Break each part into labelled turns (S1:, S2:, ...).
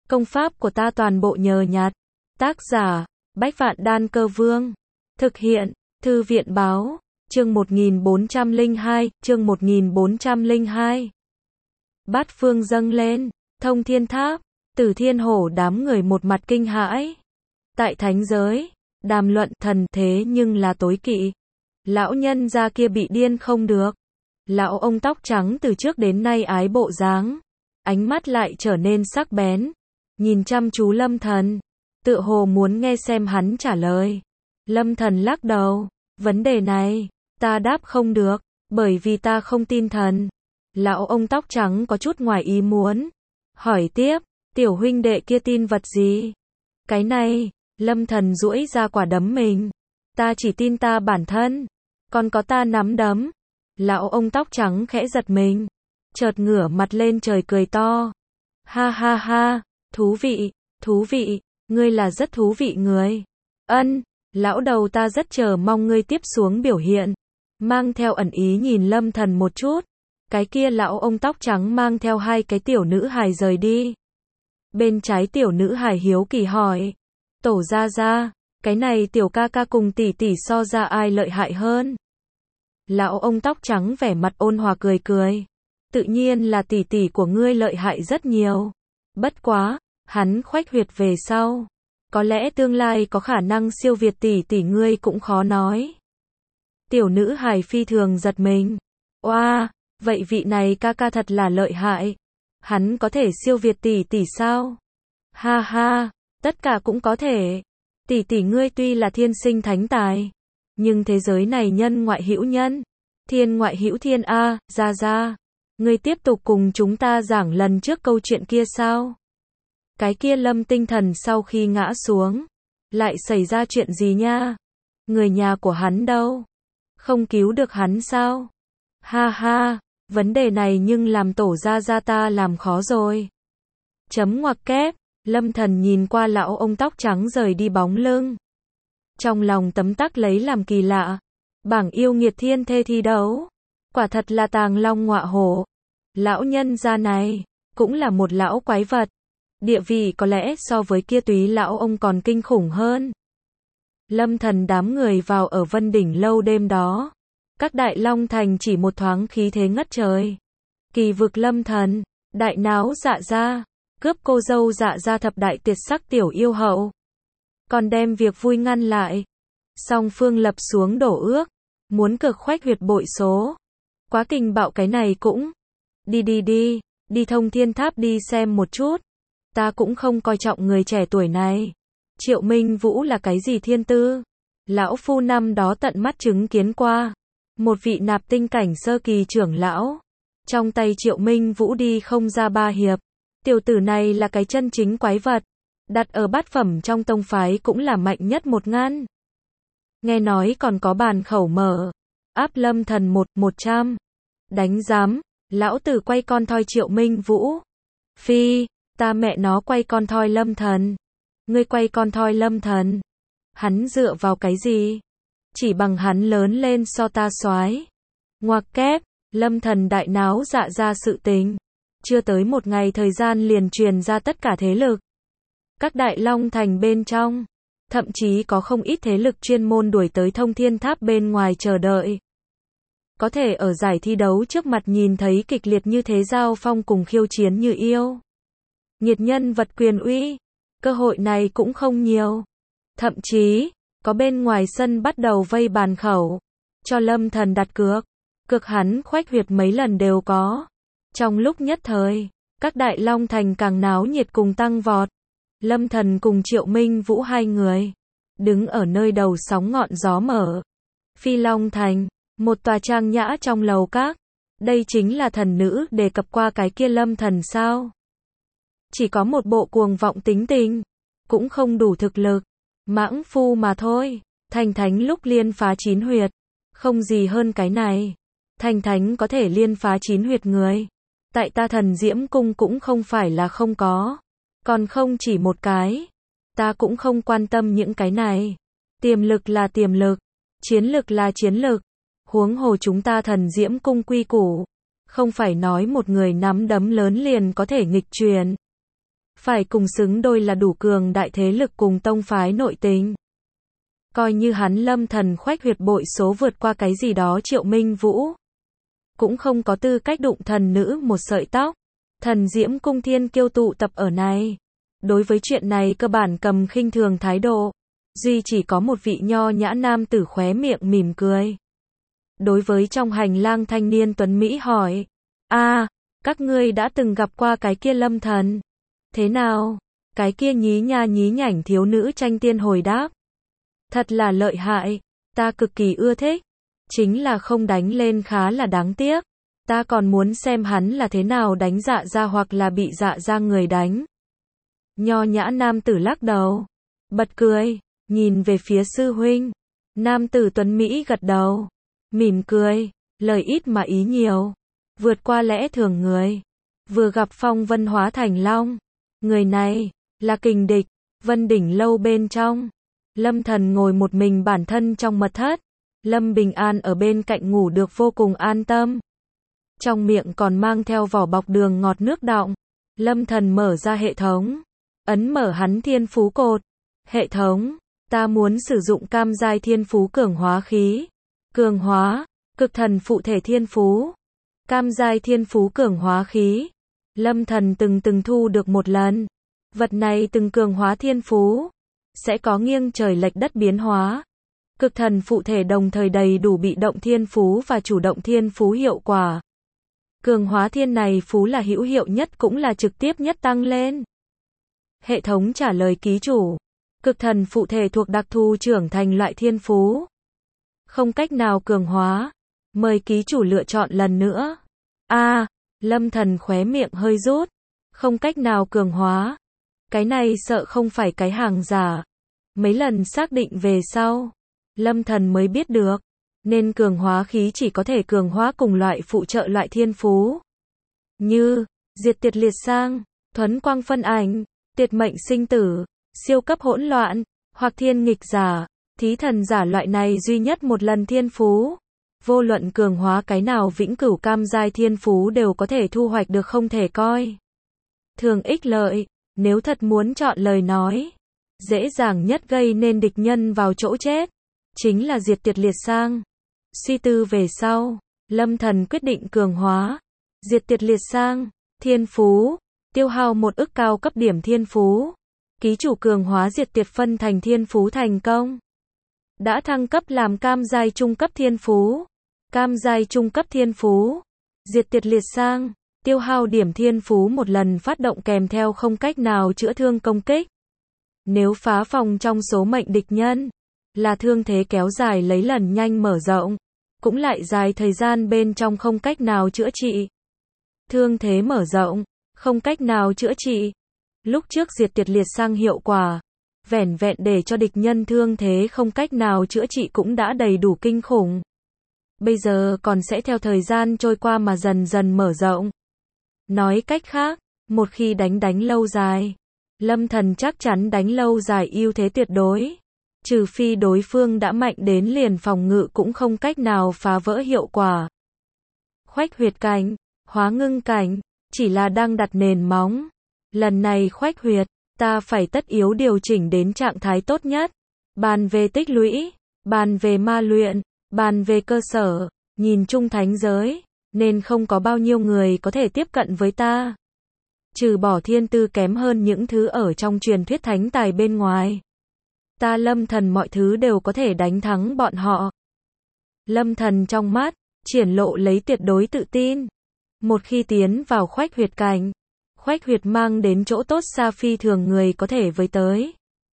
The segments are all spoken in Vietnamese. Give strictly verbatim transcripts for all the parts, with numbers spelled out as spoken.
S1: Công pháp của ta toàn bộ nhờ nhặt. Tác giả, Bách Vạn Đan Cơ Vương. Thực hiện, Thư viện báo, chương một nghìn bốn trăm lẻ hai, chương một nghìn bốn trăm lẻ hai. Bát phương dâng lên, thông thiên tháp, Tử Thiên Hổ đám người một mặt kinh hãi. Tại thánh giới, đàm luận thần thế nhưng là tối kỵ. Lão nhân gia kia bị điên không được. Lão ông tóc trắng từ trước đến nay ái bộ dáng, ánh mắt lại trở nên sắc bén, nhìn chăm chú Lâm Thần, tựa hồ muốn nghe xem hắn trả lời. Lâm Thần lắc đầu, vấn đề này, ta đáp không được, bởi vì ta không tin thần. Lão ông tóc trắng có chút ngoài ý muốn, hỏi tiếp, tiểu huynh đệ kia tin vật gì? Cái này, Lâm Thần duỗi ra quả đấm mình, ta chỉ tin ta bản thân, còn có ta nắm đấm. Lão ông tóc trắng khẽ giật mình, chợt ngửa mặt lên trời cười to. Ha ha ha, thú vị, thú vị, ngươi là rất thú vị người. Ân, lão đầu ta rất chờ mong ngươi tiếp xuống biểu hiện. Mang theo ẩn ý nhìn Lâm Thần một chút. Cái kia lão ông tóc trắng mang theo hai cái tiểu nữ hài rời đi. Bên trái tiểu nữ hài hiếu kỳ hỏi, tổ gia gia, cái này tiểu ca ca cùng tỷ tỷ so ra ai lợi hại hơn? Lão ông tóc trắng vẻ mặt ôn hòa cười cười. Tự nhiên là tỷ tỷ của ngươi lợi hại rất nhiều. Bất quá, hắn khoách huyệt về sau. Có lẽ tương lai có khả năng siêu việt tỷ tỷ ngươi cũng khó nói. Tiểu nữ hài phi thường giật mình. Oa, wow, vậy vị này ca ca thật là lợi hại. Hắn có thể siêu việt tỷ tỷ sao? Ha ha, tất cả cũng có thể. Tỷ tỷ ngươi tuy là thiên sinh thánh tài, nhưng thế giới này nhân ngoại hữu nhân, thiên ngoại hữu thiên a, ra ra. Ngươi tiếp tục cùng chúng ta giảng lần trước câu chuyện kia sao? Cái kia Lâm Tinh Thần sau khi ngã xuống, lại xảy ra chuyện gì nha? Người nhà của hắn đâu? Không cứu được hắn sao? Ha ha, vấn đề này nhưng làm tổ gia gia ta làm khó rồi. Chấm ngoặc kép, Lâm Thần nhìn qua lão ông tóc trắng rời đi bóng lưng. Trong lòng tấm tắc lấy làm kỳ lạ. Bảng yêu nghiệt thiên thê thi đấu. Quả thật là tàng long ngọa hổ. Lão nhân gia này, cũng là một lão quái vật. Địa vị có lẽ so với kia túy lão ông còn kinh khủng hơn. Lâm Thần đám người vào ở Vân Đỉnh lâu đêm đó. Các đại long thành chỉ một thoáng khí thế ngất trời. Kỳ vực Lâm Thần, đại náo dạ gia, cướp cô dâu dạ gia thập đại tuyệt sắc tiểu yêu hậu. Còn đem việc vui ngăn lại. Song phương lập xuống đổ ước, muốn cực khoách huyệt bội số. Quá kinh bạo cái này cũng. Đi đi đi, đi thông thiên tháp đi xem một chút. Ta cũng không coi trọng người trẻ tuổi này. Triệu Minh Vũ là cái gì thiên tư? Lão phu năm đó tận mắt chứng kiến qua. Một vị nạp tinh cảnh sơ kỳ trưởng lão. Trong tay Triệu Minh Vũ đi không ra ba hiệp. Tiểu tử này là cái chân chính quái vật. Đặt ở bát phẩm trong tông phái cũng là mạnh nhất một ngăn. Nghe nói còn có bàn khẩu mở. Áp Lâm Thần một, một trăm. Đánh giám, lão tử quay con thoi Triệu Minh Vũ. Phi, ta mẹ nó quay con thoi Lâm Thần. Ngươi quay con thoi Lâm Thần. Hắn dựa vào cái gì? Chỉ bằng hắn lớn lên so ta soái. Ngoặc kép, Lâm Thần đại náo dạ ra sự tình. Chưa tới một ngày thời gian liền truyền ra tất cả thế lực. Các đại long thành bên trong, thậm chí có không ít thế lực chuyên môn đuổi tới thông thiên tháp bên ngoài chờ đợi. Có thể ở giải thi đấu trước mặt nhìn thấy kịch liệt như thế giao phong cùng khiêu chiến như yêu. Nghiệt nhân vật quyền uy, cơ hội này cũng không nhiều. Thậm chí, có bên ngoài sân bắt đầu vây bàn khẩu, cho Lâm Thần đặt cược. Cược hắn khoách huyệt mấy lần đều có. Trong lúc nhất thời, các đại long thành càng náo nhiệt cùng tăng vọt. Lâm Thần cùng Triệu Minh Vũ hai người, đứng ở nơi đầu sóng ngọn gió mở. Phi Long Thành, một tòa trang nhã trong lầu các. Đây chính là thần nữ đề cập qua cái kia Lâm Thần sao? Chỉ có một bộ cuồng vọng tính tình, cũng không đủ thực lực. Mãng phu mà thôi. Thành thánh lúc liên phá chín huyệt, không gì hơn cái này. Thành thánh có thể liên phá chín huyệt người. Tại ta Thần Diễm Cung cũng không phải là không có. Còn không chỉ một cái. Ta cũng không quan tâm những cái này. Tiềm lực là tiềm lực. Chiến lực là chiến lực. Huống hồ chúng ta Thần Diễm Cung quy củ. Không phải nói một người nắm đấm lớn liền có thể nghịch truyền. phải cùng xứng đôi là đủ cường đại thế lực cùng tông phái nội tình. Coi như hắn Lâm Thần khoách huyệt bội số vượt qua cái gì đó Triệu Minh Vũ, cũng không có tư cách đụng thần nữ một sợi tóc. Thần Diễm Cung thiên kiêu tụ tập ở này, đối với chuyện này cơ bản cầm khinh thường thái độ, duy chỉ có một vị nho nhã nam tử khóe miệng mỉm cười. Đối với trong hành lang thanh niên tuấn Mỹ hỏi, a, các ngươi đã từng gặp qua cái kia Lâm Thần? Thế nào? Cái kia nhí nha nhí nhảnh thiếu nữ tranh tiên hồi đáp. Thật là lợi hại, ta cực kỳ ưa thích, chính là không đánh lên khá là đáng tiếc. Ta còn muốn xem hắn là thế nào đánh dạ ra hoặc là bị dạ ra người đánh. Nho nhã nam tử lắc đầu, bật cười, nhìn về phía sư huynh. Nam tử tuấn Mỹ gật đầu, mỉm cười, lời ít mà ý nhiều, vượt qua lẽ thường người. Vừa gặp phong vân hóa thành long, người này là kình địch. Vân đỉnh lâu bên trong, Lâm Thần ngồi một mình bản thân trong mật thất. Lâm Bình An ở bên cạnh ngủ được vô cùng an tâm. Trong miệng còn mang theo vỏ bọc đường ngọt nước đọng. Lâm Thần mở ra hệ thống, ấn mở hắn thiên phú cột. Hệ thống, ta muốn sử dụng cam giai thiên phú cường hóa khí. Cường hóa, cực thần phụ thể thiên phú. Cam giai thiên phú cường hóa khí. Lâm Thần từng từng thu được một lần. Vật này từng cường hóa thiên phú, sẽ có nghiêng trời lệch đất biến hóa. Cực thần phụ thể đồng thời đầy đủ bị động thiên phú và chủ động thiên phú hiệu quả. Cường hóa thiên này phú là hữu hiệu nhất cũng là trực tiếp nhất tăng lên. Hệ thống trả lời ký chủ. Cực thần phụ thể thuộc đặc thù trưởng thành loại thiên phú, không cách nào cường hóa. Mời ký chủ lựa chọn lần nữa. A. Lâm Thần khóe miệng hơi rút. Không cách nào cường hóa. Cái này sợ không phải cái hàng giả. Mấy lần xác định về sau, Lâm Thần mới biết được, nên cường hóa khí chỉ có thể cường hóa cùng loại phụ trợ loại thiên phú. Như, diệt tiệt liệt sang, thuấn quang phân ảnh, tiệt mệnh sinh tử, siêu cấp hỗn loạn, hoặc thiên nghịch giả, thí thần giả loại này duy nhất một lần thiên phú. Vô luận cường hóa cái nào vĩnh cửu cam giai thiên phú đều có thể thu hoạch được không thể coi thường ích lợi. Nếu thật muốn chọn lời nói, dễ dàng nhất gây nên địch nhân vào chỗ chết, chính là diệt tiệt liệt sang. Suy tư về sau, Lâm Thần quyết định cường hóa diệt tiệt liệt sang. Thiên phú, tiêu hao một ức cao cấp điểm thiên phú. Ký chủ cường hóa diệt tiệt phân thành thiên phú thành công. Đã thăng cấp làm cam giai trung cấp thiên phú. Cam giai trung cấp thiên phú, diệt tiệt liệt sang. Tiêu hao điểm thiên phú một lần phát động kèm theo không cách nào chữa thương công kích. Nếu phá phòng trong số mệnh địch nhân, là thương thế kéo dài lấy lần nhanh mở rộng, cũng lại dài thời gian bên trong không cách nào chữa trị. Thương thế mở rộng, không cách nào chữa trị. Lúc trước diệt tiệt liệt sang hiệu quả, vẻn vẹn để cho địch nhân thương thế không cách nào chữa trị cũng đã đầy đủ kinh khủng. Bây giờ còn sẽ theo thời gian trôi qua mà dần dần mở rộng. Nói cách khác, một khi đánh đánh lâu dài, Lâm Thần chắc chắn đánh lâu dài ưu thế tuyệt đối. Trừ phi đối phương đã mạnh đến liền phòng ngự cũng không cách nào phá vỡ hiệu quả. Khoách huyệt cảnh, hóa ngưng cảnh, chỉ là đang đặt nền móng. Lần này khoách huyệt, ta phải tất yếu điều chỉnh đến trạng thái tốt nhất. Bàn về tích lũy, bàn về ma luyện, bàn về cơ sở, nhìn chung thánh giới, nên không có bao nhiêu người có thể tiếp cận với ta. Trừ bỏ thiên tư kém hơn những thứ ở trong truyền thuyết thánh tài bên ngoài. Ta Lâm Thần mọi thứ đều có thể đánh thắng bọn họ. Lâm Thần trong mắt, triển lộ lấy tuyệt đối tự tin. Một khi tiến vào khoách huyệt cảnh, khoách huyệt mang đến chỗ tốt xa phi thường người có thể với tới.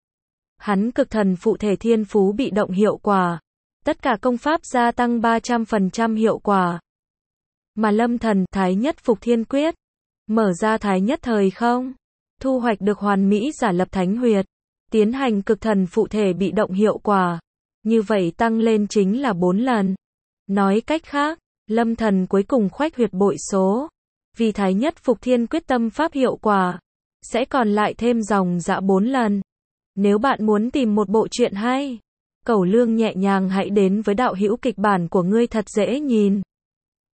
S1: Hắn cực thần phụ thể thiên phú bị động hiệu quả. Tất cả công pháp gia tăng ba trăm phần trăm hiệu quả. Mà Lâm Thần thái nhất phục thiên quyết, mở ra thái nhất thời không, thu hoạch được hoàn mỹ giả lập thánh huyệt, tiến hành cực thần phụ thể bị động hiệu quả. Như vậy tăng lên chính là bốn lần. Nói cách khác, Lâm Thần cuối cùng khoách huyệt bội số. Vì thái nhất phục thiên quyết tâm pháp hiệu quả, sẽ còn lại thêm dòng dã bốn lần. Nếu bạn muốn tìm một bộ truyện hay, cẩu lương nhẹ nhàng hãy đến với đạo hữu kịch bản của ngươi thật dễ nhìn.